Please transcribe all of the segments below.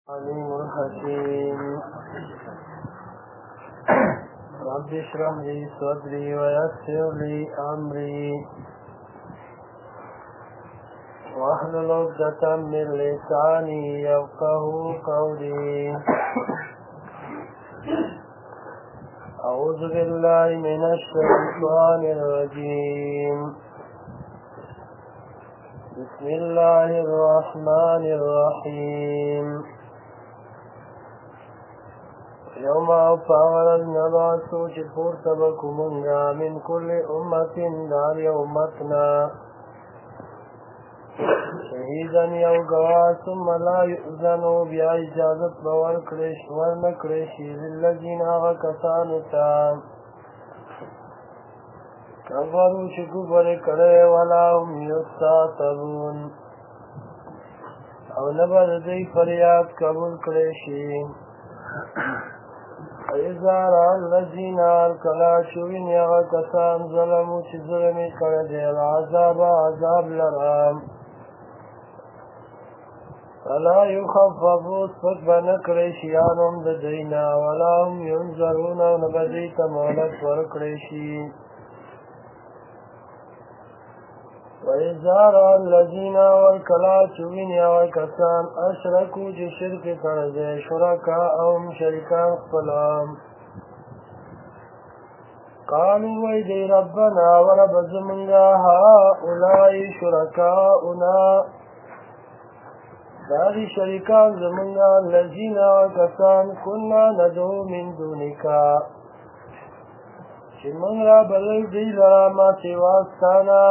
عليم الحكيم رب اشرح لي صدري ويسر لي أمري واحلل عقدة من لساني يفقه قولي أعوذ بالله من الشيطان الرجيم بسم الله الرحمن الرحيم يوم فعل نبعث جفور تبكمنا من كل أمة دار يومتنا شهيدا يوقوا ثم لا يؤذن بها إجازة ورنكرش للذين غكسانتا كفروا شكفر كره ولا هم يستعتبون او نبر دی فریاد قبول کرشی ایزا را الذین ارکلا شوین یغا کسان ظلمو چی ظلمی کرده العذاب عذاب لرام فلا يخففو سپک بنکرشیانم ددینا ولا هم ينظرون و نبدیت مولت ورکرشی وَإِذَا رَأَى الَّذِينَ وَالْكَلَا چُوِنْ یا وَكَسان أَشْرَكُوا چِ شرک کرده شرکاءهم شرکان خپلام قالوا وَيْدِي رَبَّنَا وَرَبَّ زَمُنْگَا هَؤُلَاءِ شُرَكَاؤُنَا داری شرکان زمنگا الَّذِينَ وَكَسان كُنَّا نَدْعُو مِن دُونِكَ چِ من را بلل دی لرا ما سواستانا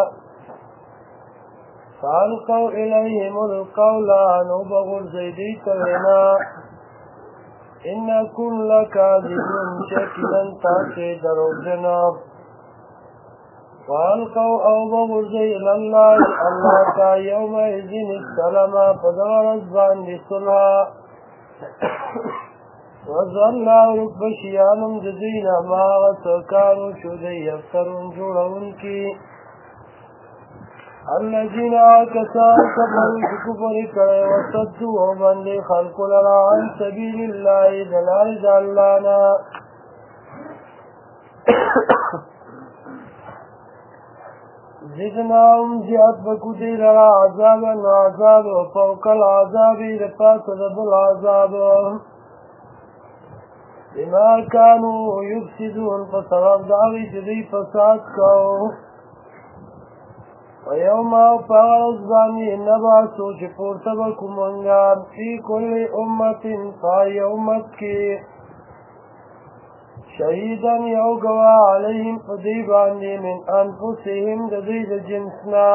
فالقوا إليهم القول عنه بغر زيدي كوينا إنكم لكاذبون شكلا تاكي دروجنا فالقوا أو بغر زي الله الله تا يومئذ السلام فدور الزبان لصلها وظلنا رب شيانم جزينا ما وسكانوا شدي يفترون جوڑونكي الذين آكسان كفروا كفر كره وصدوا ومن خلق لنا عن سبيل الله دلال دلانا زدناهم زياد بكودي لنا عذابا وعذاب وفوق العذاب لفاسد بالعذاب بما كانوا يفسدون فسبب دعوي جدي فساد كو ويوم فغرز باني نبعثو جفور تبكم ونغام في كل أمة فاي أمتك شهيدا يوقوا عليهم فضيباني من أنفسهم دزيد جنسنا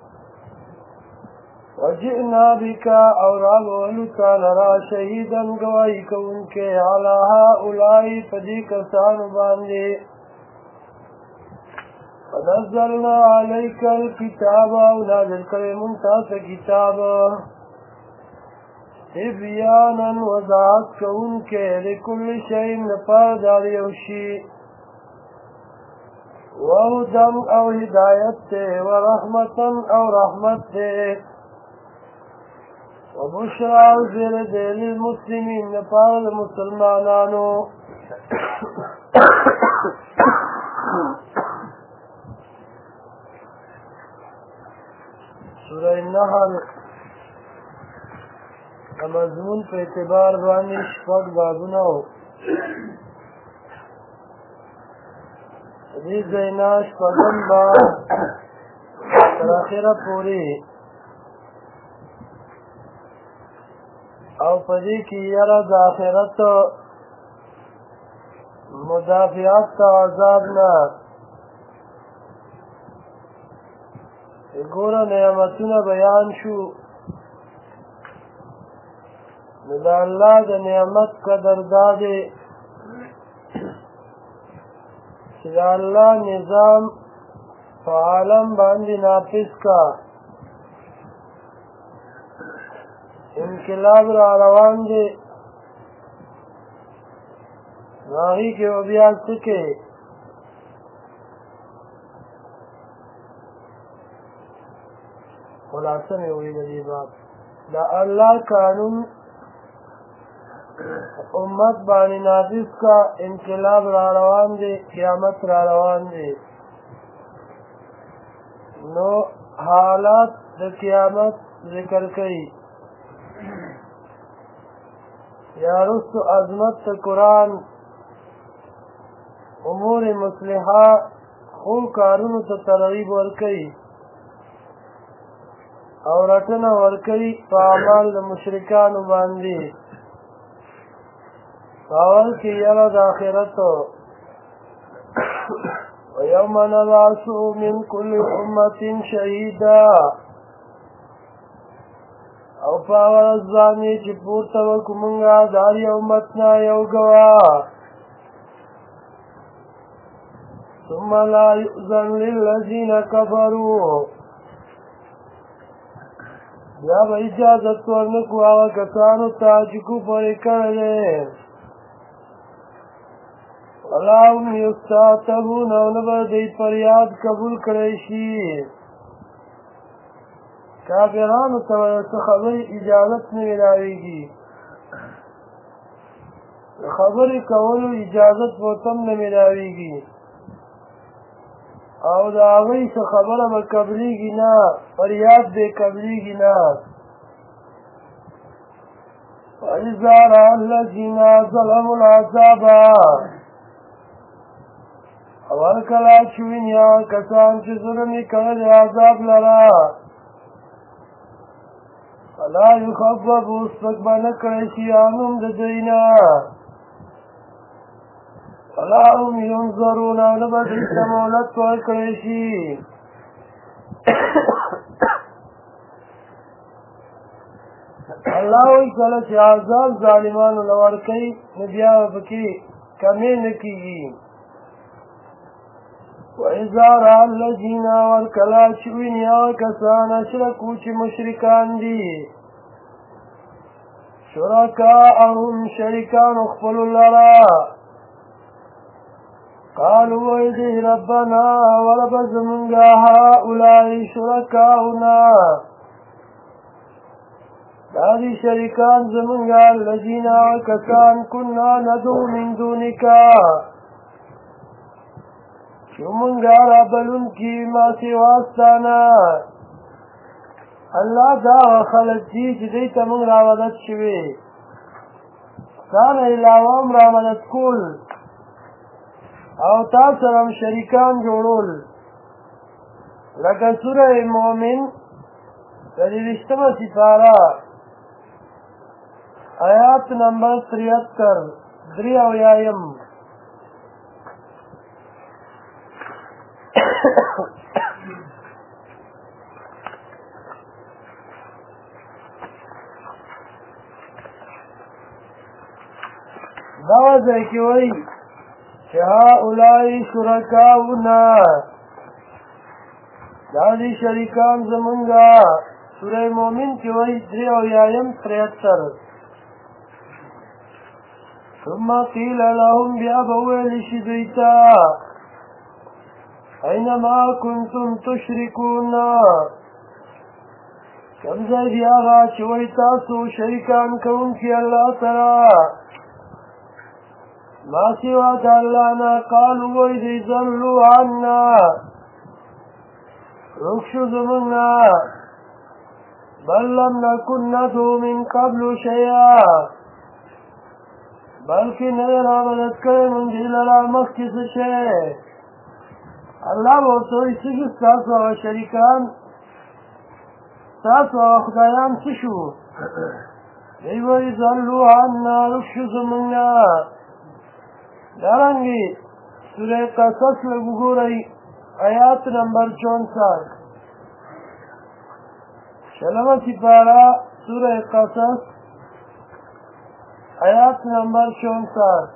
وجئنا بك أوراب ولتا لرا شهيدا قوائك ونك على هؤلاء فديك سانباني ونزلنا عليك الكتاب ونازل كريم تاس كتابا تبيانا وضعت كونك لكل شيء نفار داري وشي وهدى أو هداية ورحمة أو رحمة وبشرى وزرد للمسلمين نفار المسلمانانو سورہ النحل مضمون په اعتبار باندې شپږ بابونه وو دې ځاینا شپږم باب تر اخره پورې او په دې کې یاره د آخرت مدافعات عذاب نه ګوره نعمتونه بیان شو نو د الله د نعمت قدردان دی چې د الله نظام په عالم باندې نافذ کا انقلاب را روان دی نو هغې کې به بیا څه کوې خلاصه مې وویل دې باب د الله قانون امت باندې نافذ کا انقلاب را روان دی قیامت را روان دی نو حالات د قیامت ذکر کړي یا رسو عظمت قرآن امور مصلحه خو کارونو ته ترغیب ورکړي او رټنه ورکړي په اعمال د مشرکانو باندې اول کې یاره د آخرت ویوم نبعث من کل امت شهیدا او په هغه ورځ باندې چې پورته وکړو مونږه د هر یو امت نه یو ګواه ثم لا يؤذن للذین کفروا بیا به اجازت ورنکړو هغه کسانو ته چې کفر یې کړی ولا هم یستعتبون او نه به دوی فریاد قبول کړی شي کافرانو ته څه خبرې اجازت نه میلاویږي د خبرې کولو اجازت ورته هم نه میلاویږي او د هغوی څه خبره به قبلیږي نه فریاد به قبلیږي نه وإذا رأى الذين ظلموا العذاب او هر کله چې ویني هغه کسان چې ظلم یې کړی دی عذاب لره فلا یخفف سپک به نه کړی شي عنهم د دوی نه ولا هم ینظرون او نه به دوی ته مهلت ورکړی شي الله وایي کله چې عذاب ظالمانو له ورکوي نو بیا به پکې کمې نه کېږي وإذا رأى الذين والکلا چې ویني هغه کسان اشرکو چې مشرکان دي شرکاءهم شریکان خپلو لره قالوا وایي دوی ربنا ورب زمونږه هؤلاء شرکاؤنا دا دي شریکان زمونږه الذین کسان کنا ندعو من دونک چومنگا را بلون کی ما سواستانا اللہ دا خلق دی چی دیتا منگ را مدد شوی تانا علاوام را مدد کول او تا سرم شریکان جوڑول لکه سورہ مومن رشتم سپارہ آیات نمبر 73 دری او یایم دا ځای کې وایي چې هؤلاء شرکاؤنا دا دي شریکان زمونږه سوره مومن کې وایي 3 او یایم 73 ثم قیل لهم بیا به ویل شي دوی ته اینما کنتم تشرکون کوم ځای دی هغه چې وایي تاسو شریکان کوونکي الله سره ما سوا د الله نه قالوا وایي دوی ضلوا عنا رخصو زمونږ بل لم نکن ندعو من قبل شیئا بلکې نه یې رامدد کړی مونږ دې لره مخکې څه شی الله به ورته وایي څه شو ستاسو هغه شریکان ستاسو هغه خدایان څه شو دوی وایي ضلوا عنا رخصو زمونږ نه دارنګې سورې قصص لږ وګورئ آیات نمبر 64 شلمه سپاره سورہ قصص آیات نمبر 64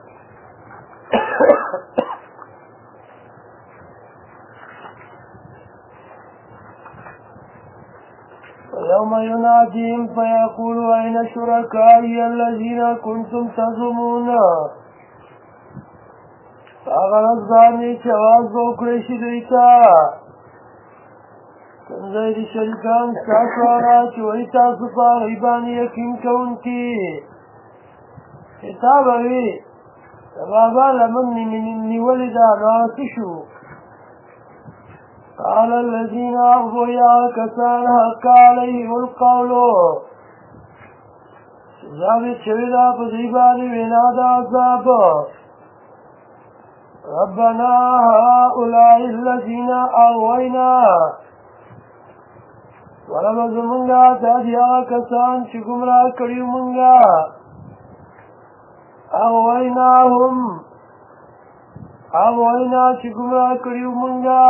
يوم يناديهم فيقول أين شركائي الذين كنتم تزعمون هغه ورځ باندې چې اواز به وکړی شي دوی ته کوم ځای دي شریکان ستاسو هغه چې وایي تاسو په هغوی باندې یقین کوونکي خطاب وي بابا لمن نیولې ده نو څه شو قال الذين أغفوا يا كسان حق عليهم القول ثابت شوی دا په دې باندې وینا د عذاب ربنا هؤلاء الذين أغوينا ورب زمونږه دا دي هغه کسان چې ګمراه کړي مونږه أغوينا چې ګمراه کړي مونږه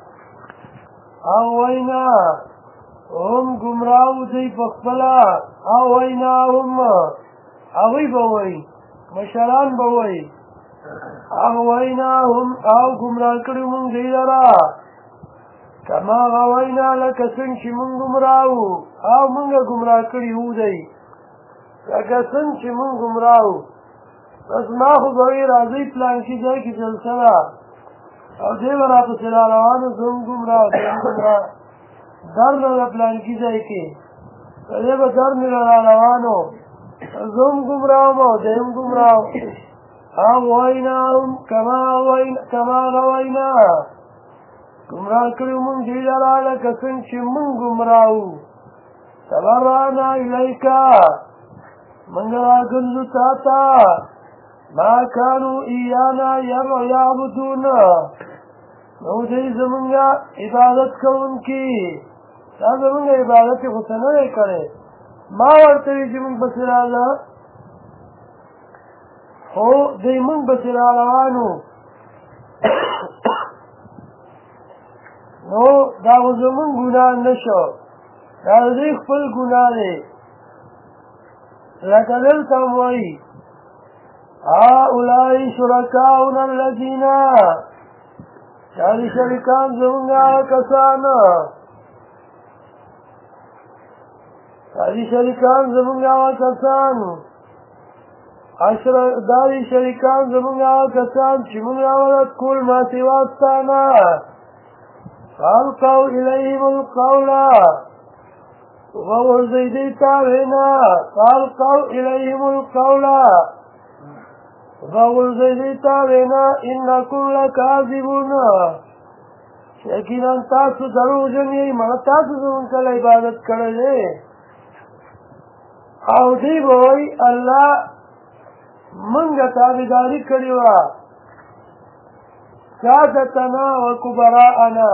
أغوينا هم ګمراو دی په خپله أغويناهم هغوی به وایي مشران به وایي أغويناهم او ګمراه کړي مونږ دی لره کما غوینا لکه څنګه چې مونږ ګمراو او مونږه ګمراه کړي وو دی لکه څنګه چې مونږ ګمراو بس ما خو به وایي راځئ پلانکي ځای کې جلسه ده او دی به راپسې را روانو زه هم ګمراه در نه ده پلانکي ځای کې دی به در مې را روانو زه هم ګمراه وم او دی هم ګمراه أغويناهم كما غوينا ګمراه کړي مونږ دې لره لکه څنګه چې مونږ ګمراه وو تبرأنا إليك مونږ راګرځو تا ته ما كانوا إيانا يعبدون نو دې زمونږ عبادت کوونکي دا زمونږ عبادت یې خو څه نه دی کړی ما ورته وي چې مونږ پسې راځه خو دی مونږ پسې را روانو نو دا خو زمونږ ګناه نه شو دا د دوی خپل ګناه دی لکه دلته هم وایي هؤلاء شرکاؤنا الذین دا دي شریکان زمونږ هغه کسان دا دي شریکان زمونږ هغه کسان دا دي شریکان زمونږ هغه کسان چې مونږ عبادت کول ما سوا ستا نه فالقوا إليهم القول وغرزي دي تاوينا فالقوا إليهم القول وغرزي دي تاوينا إنكم لكاذبون یقینا تاسو دروغجن یې مړه تاسو زمونږ کله عبادت کړی او دی به وایي الله منگا تابداری کری وا سادتنا و کبراءنا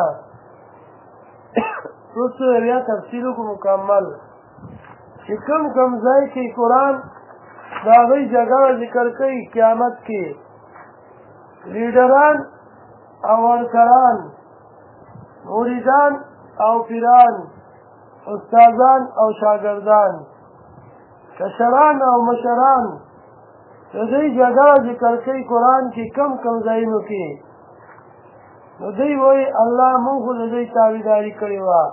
رسو بیا تفصیلو کو مکمل چې کم ځای کې قرآن دا غي جگہ ذکر کوي قیامت کې لیډران او ورکران مریدان او پیران استادان او شاگردان کشران او مشران د دې جگہ ذکر کوي قرآن کې کم ځایونو کې نو دوی وایي الله مونږ خو د دوی تابعداري کړې وه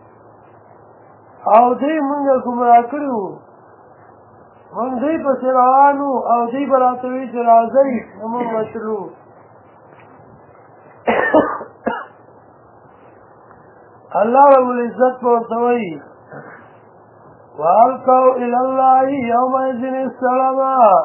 او دوی مونږ ګمراه کړي وو مونږ دوی پسې روان وو او دوی به راته وایي چې راځئ نو مونږ به تلو الله رب العزت به ورته وایي وألقوا إلى الله يومئذ السلام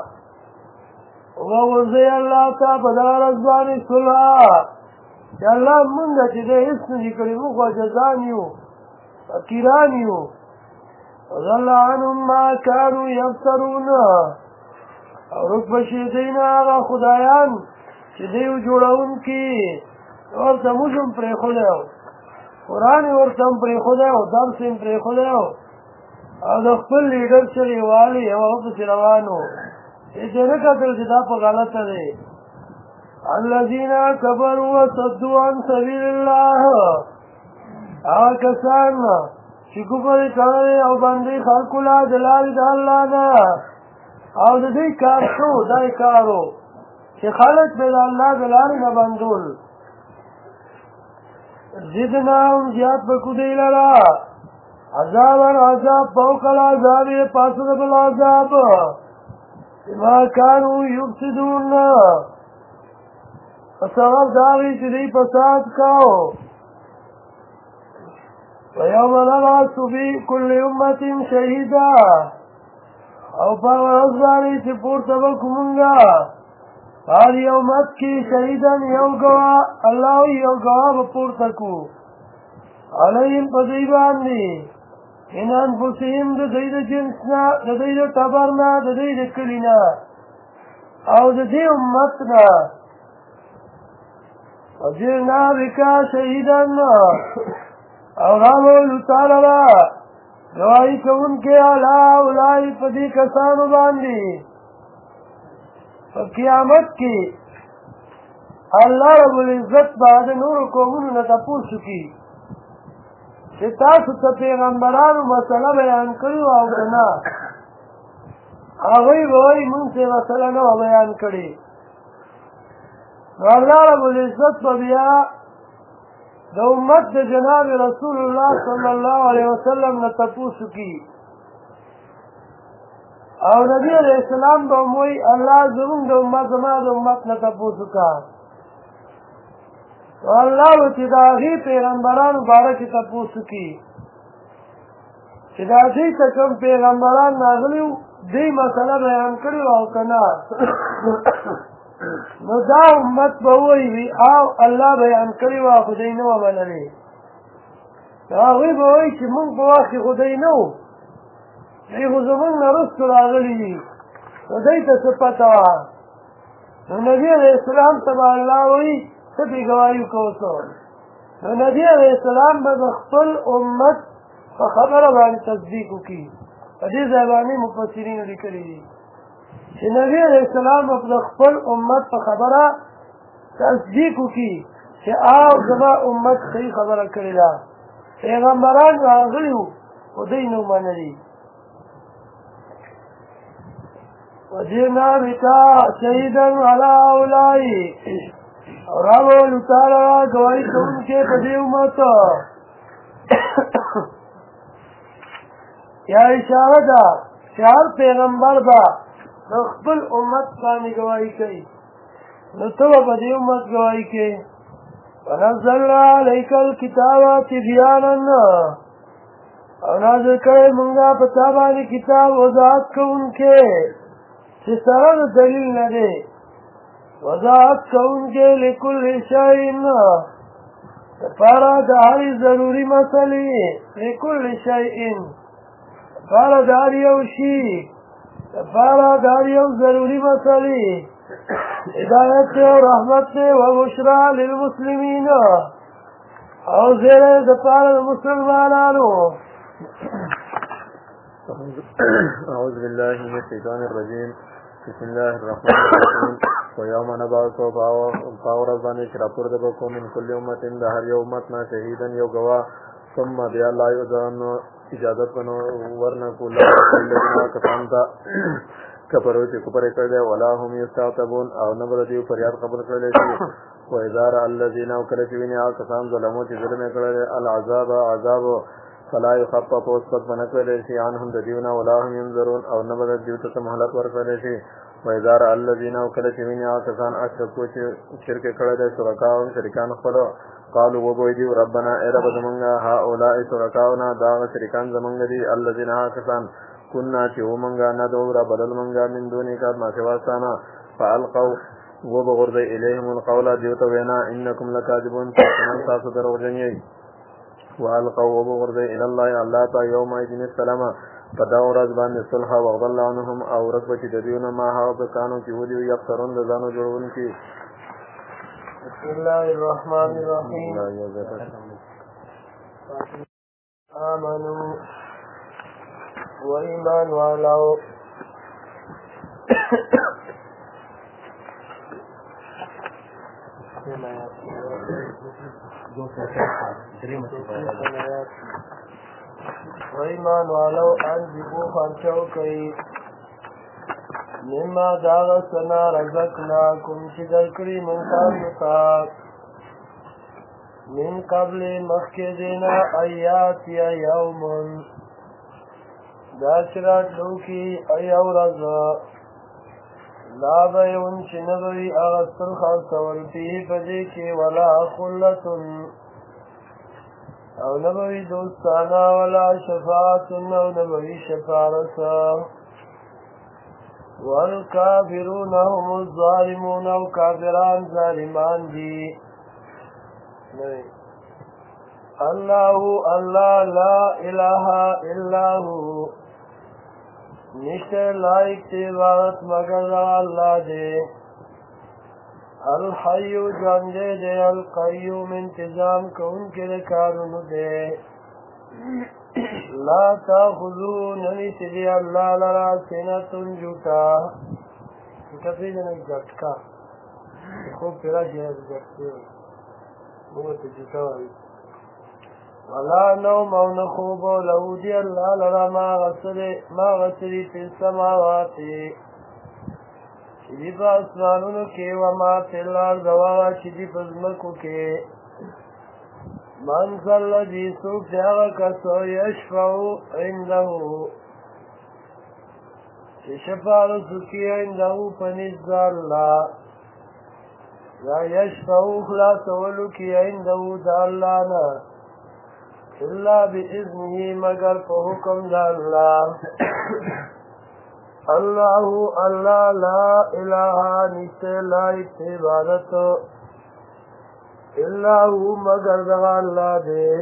وغرزي الله تا بدار ازباني صلحا چې الله مونږ چې دې هېڅ نه دي کړي موږ عاجزان یو فقیران یو وضل عنهم ما كانوا يفترون او رک بشي دوی نه هغه خدایان چې دوی جوړونکي ورته موږ هم پرېښودی و قرآن یې ورته هم پرېښودی و درس یې هم پرېښودی و او د خپل لیډر سره یې والي او هغه پسې روان و چې نه کتل چې دا په غلطه دی الذين كفروا وصدوا عن سبيل الله هغه کسان چې کفر کړی او باندې خلکو له د لارې د الله نه او د دې کار شو دا یې کار و چې خلک به د الله د لارې نه بندول زدناهم زیات به کړو دوی لره عذابا عذاب فوق العذاب پاسه د بل عذاب بما كانوا يفسدون فسبب داغی چې دوی فساد کاو ويوم نبعث في كل أمة شهيدا او په ورځ باندې چې پورته به کړو مونږه هر یو امت کې شهیدان یو ګواه الله یو ګواه به پورته کړو علیهم په دوی باندې من انفسهم د دوی د جنس نه د دوی د ټبر نه د دوی د کلي نه او د دې امت نه وجعلنا بک شهیدا او راولو تعالی را گواہی کوونکې علی اولئک په دې کسانو باندې په قیامت کې الله رب العزت بعد نورو قومونو نه تپوس کوي چې تاسو ته پیغمبرانو مسله بیان کړې او که نه هغوی به وایي مونږ ته مسله نه وه بیان کړې نو الله رب العزت به بیا د امت د جناب رسول الله صلی الله علیه وسلم نه تپوس کوي او نبی علیہ السلام به هم وایي الله زمونږ د امت زما د امت نه تپوس وکړه الله به چې د هغې پیغمبرانو باره کې تپوس وکړي چې د هغې ته کوم پیغمبران راغلي وو دوی مسله بیان کړې وه او که نه نو دا امت به ووایي او الله بیان کړې وه خو دوی نه وه منلې هغوی به وایي چې مونږ په وخت کې خو دوی نه وو دوی خو زمونږ نه وروسته راغلي دي نو دوی ته څه پته وه نو نبي علیه السلام ته به الله وایي څه پې ګواهي وکړو نو نبي علیه السلام به د خپل امت په خبره باندې تصدیق وکړي په دې ځای باندې مفسرینو لیکلي دي چې نبي علیه السلام به د خپل امت په خبره تصدیق وکړي چې او زما امت صحیح خبره کړې ده پیغمبران راغلي وو خو دوی نه ومنلي وجئنا بک شهیدا علی اولئک او راولو تعالی گواهی کوونکې په دې امت یا اشاره ده چې هر پیغمبر به د خپل امت باندې گواهی کوي نو ته به په دې امت گواهی کوې ونزلنا علیک الکتاب تبیانا او نازل کړی مونږه په تا باندې کتاب وضاحت کوونکی چې سره د دلیل نه دی وضاحت کوونکی لکل شیء دپاره د هرې ضروري مسلې لکل شیء دپاره د هر یو شي دپاره د هر یو ضروري مسلې هدایت دی او رحمت دی وبشرا للمسلمین او زیری دپاره د مسلمانانو أعوذ بالله من الشيطان الرجيم بسم الله الرحمن الرحيم ويوم نبعث فاورزان شراپور دبکو من كل امت د هر یو امت نه شهیدا یو گواه ثم بیا لا یؤذن اجازت بنو ورنه کول الذين كفروا کفرو چې کفر کړل ولا هم یستعتبون او نه بل دی فریاد قبول کړل شي و اذا الذين وكلوا کسان ظلموا چې ظلم کړل العذاب عذاب فلا يخفف وسط بنکل شي عنهم ددیونا ولا هم ينظرون او نه بل دیو ته مهلت ورکړل شي و اذا الذين وكلوا کسان اشرکو چې شرک کړل شرکاو شریکان خپل قالوا وبويدي ربنا ارب زمنگا هؤلاء شرکاونا دا شریکان زمنګ دي الذين کسان كنا چې ومنگا ندعو ربل منگا من دوني کا ما سواستانا فالقوا وبغرد اليهم القول دیوته وینا انکم لکاذبون تاسو دروغجنئ والقوا وبغرد الى الله الله تا يوم اذن السلام فدا ورځ باندې صلح وغضل عنهم او رب چې ددیونه ما هاو په کانو کې ودی یفترون د ځانو جوړون کې بسم الله الرحمن الرحیم آمنوا و ایمان والو و ایمان والو انفقوا خرچو کوي مما داغ سنا رزقناکم چې درکړي موږ تاسو ته من قبل مخکې دینا ایات یا یوم دا چې راتلو کې یو ورځ لا بیون چې نه به وي اغوستل خرڅول فیه په دې کې ولا خلتن او نه به وي دوستانه ولا شفاعتن او نه به وي شفارت والکافرون هم الظالمون او کافران ظالمان دی اللہ اللہ لا الہ الا ہو نشتے لائق تی عبادت مگر اللہ دے الحی جاندے دے القیوم انتظام کون کے کارون دے لا تاخذو ننی سدی اللہ لرا سنتن جوتا جوتا پیجنے جٹکا خوب پیرا جینا جٹکے بہت جوتا ہوئی ولا نوم او نخوب له دی اللہ لرا ما غسری فی السماوات چیدی پا اسمانونو کے وما فی الارض واغا چیدی پا زمکو کے من صلذی سوک جاغا کسو یشفعو عندہو چی شفاعو سکی عندہو پنزد اللہ یا یشفعو خلاصولو کی عندہو دا اللہ نا الا باذنه مگر په حکم د الله الله الله لا اله نشته لایق عبادت الا هو مگر د الله دی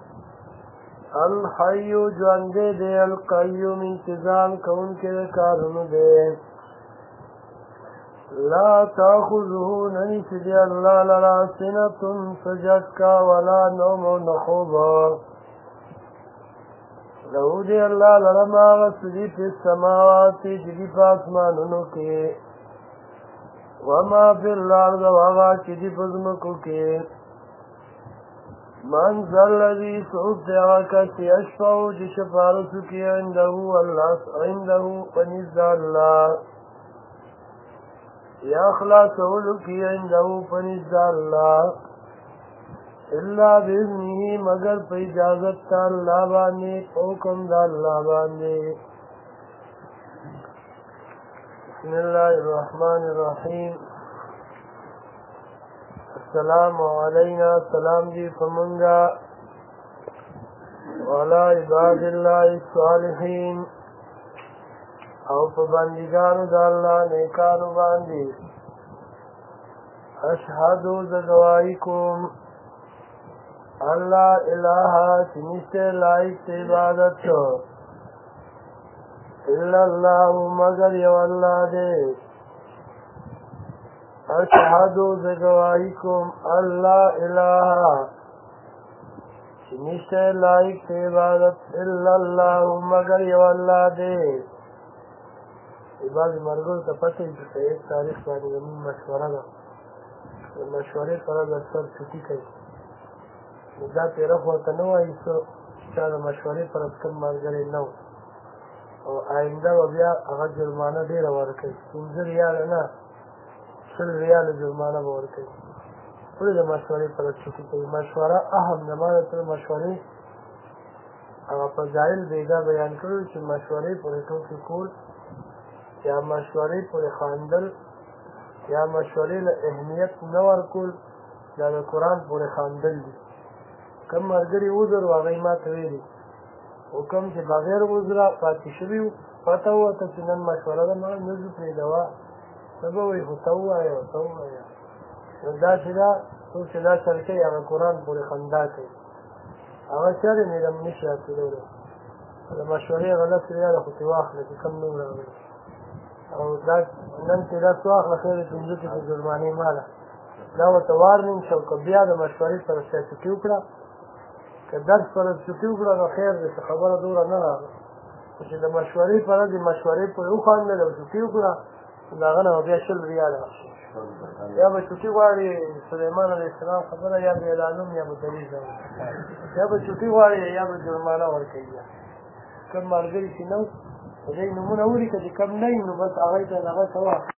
الحي ژوند دی القيوم انتظام کون کې کارونه دی لا تاخذه ننسد الله لرا سنة سجدك ولا نوم نخوب له دی اللہ لرما غسدی فی السماوات چدی پاسمانونو کے وما فی الارض وغا چدی پزمکو کے من ذا الذی سعود دیغا کس یشفعو جی شفارسو کی عندہو پنزد اللہ یا خلاصولو کی عندہو پنزد اللہ الا باذنه مگر په اجازت تا الله باندې حکم دا الله باندې بسم الله الرحمن الرحیم السلام علینا سلام دی فمنگا وعلى عباد الله الصالحین او په بندگانو دا الله نیکانو باندې اشهد زگوائی کوم اللہ الہ چنشتے لائق عبادت الا اللہ مگر یو اللہ دے اشہدو زگواہیکم اللہ الہ چنشتے لائق عبادت الا اللہ مگر یو اللہ دے بعض مرگو تا پتہ ہی کہ ایک تاریخ بانی زمین مشورہ دا مشورے پر اکثر چھٹی کئی دا تیره خواته نه وایي څه چا د مشورې پر کم ملګری نه و او آینده به بیا هغه جرمانه ډېره ورکوي 15 ریاله نه 20 ریاله جرمانه به ورکوي ولې د مشورې پر چوکي کوي مشوره اهم ده ما درته مشورې هغه فضایل بېګا بیان کړي چې مشورې پورې ټوکې کول یا مشورې پورې خواندل یا مشورې له اهمیت نه ورکول یا د قرآن پورې خواندل دي کم مرګري عذر واغی ما ته ویلي او کم چې بغیر عذره پاتې شوي وو پته وته چې نن مشوره ده ما نه زه پرېږدوه څه به وایي خو ته ووایه ته ووایه نو داسې ده څوک چې دا چل کوي هغه قرآن پورې خندا کوي هغه چېرې میډم نشي حاصلولی د مشورې غلط ریاله خو ترې واخله چې کم نوم راغلی او دا نن چې دا څه واخله خیر د 15 کې جرمانې ماله دا ورته وارنینګ شو که بیا د مشورې سره سیاستي وکړه که درس پر چوکي وکړه نو خیر دی څه خبره دوره نه راغله خو چې د مشورې پر د مشورې پورې وخواندل او چوکي وکړه د هغه نه به بیا 20 ریاله یا به چوکي غواړي سلیمان علیه السلام خبره یا به اعلانوم یا به دلیل یا به چوکي غواړي یا به جرمانه ورکوي کم ملګري چې نه وو د دوی نومونه ولیکه چې کم نه وي نو بس هغوی ته دغه کوه